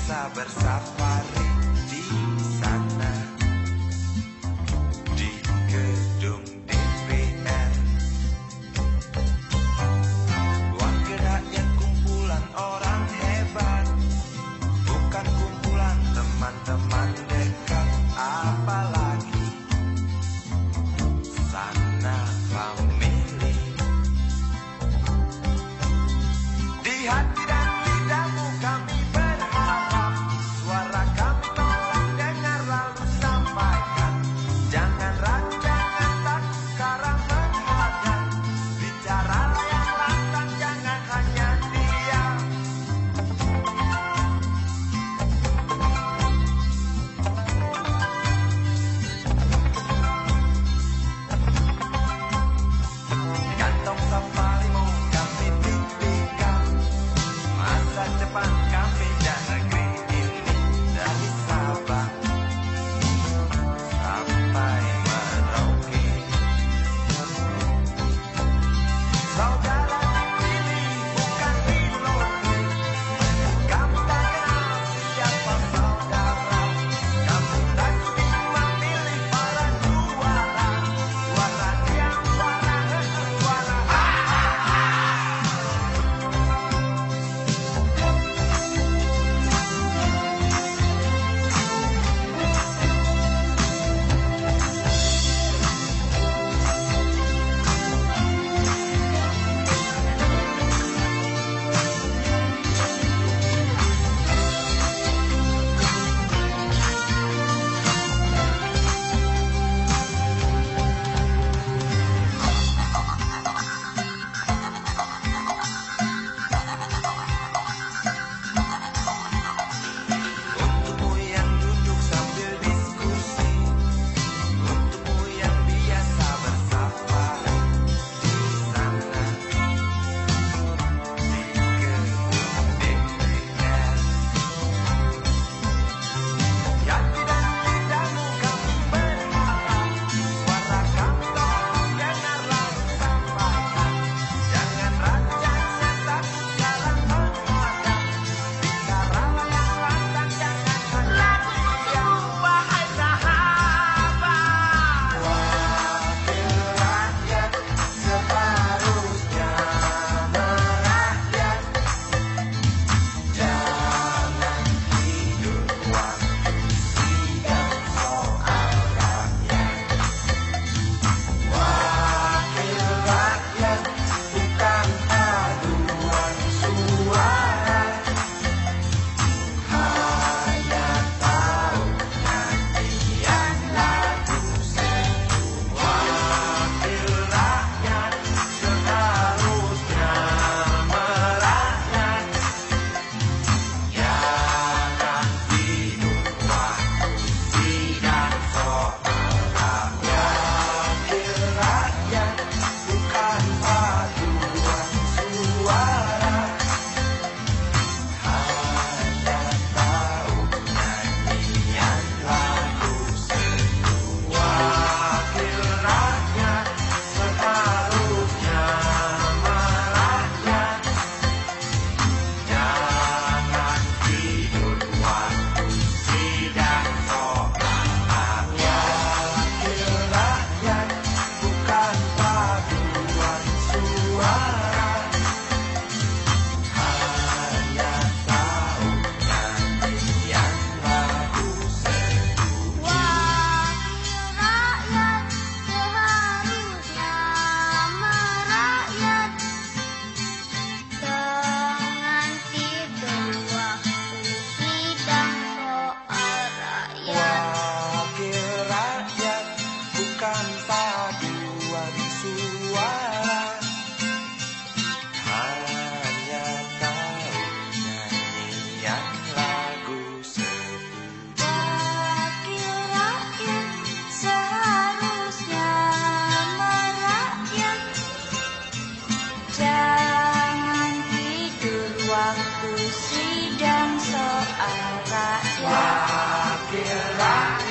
bisa bersafari di sana, di gedung DPR. Wakil rakyat kumpulan orang hebat, bukan kumpulan teman-teman dekat, apalagi sana family. Di hati dan lidahmu kami berharap, suara kami tolong dengar lalu sampaikan. Jangan ragu, jangan takut sekarang menghadap, bicaralah yang lantang, jangan hanya diam. Kantong safarimu kami titipkan, masa depan kami dan negeri ini, dari Sabang sampai Merauke. Saudara dipilih bukan dilobi, kami tak kenal siapa saudara. Kami tak sudi memilih para juara, suara diam, suara hening, suara untukmu yang duduk sambil diskusi, untukmu yang biasa bersafari di sana, di gedung DPR. Di hati dan lidahmu kami berharap, suara kami tolong dengar lalu sampaikan. Jangan ragu, jangan takut sekarang menghadap, bicaralah yang lantang, jangan hanya diam. Wahai sahabat, wakil rakyat seharusnya merakyat. Jangan tidur waktu sidang soal rakyat. Wakil rakyat bukan paduan suara, hanya tahu nyanyian lagu sendu. Wakil rakyat seharusnya merakyat. Jangan tidur waktu sidang soal rakyat. Wakil rakyat bukan paduan suara, hanya tahu nyanyian lagu sendu. Wakil rakyat seharusnya merakyat. Jangan tidur waktu sidang soal rakyat. Wakil rakyat bukan paduan suara, hanya tahu nyanyian lagu sendu. Wakil rakyat seharusnya merakyat. Jangan tidur waktu sidang soal rakyat. Wakil rakyat bukan paduan suara, hanya tahu nyanyian lagu sendu. Wakil rakyat seharusnya merakyat. Jangan tidur waktu sidang soal rakyat. Wakil rakyat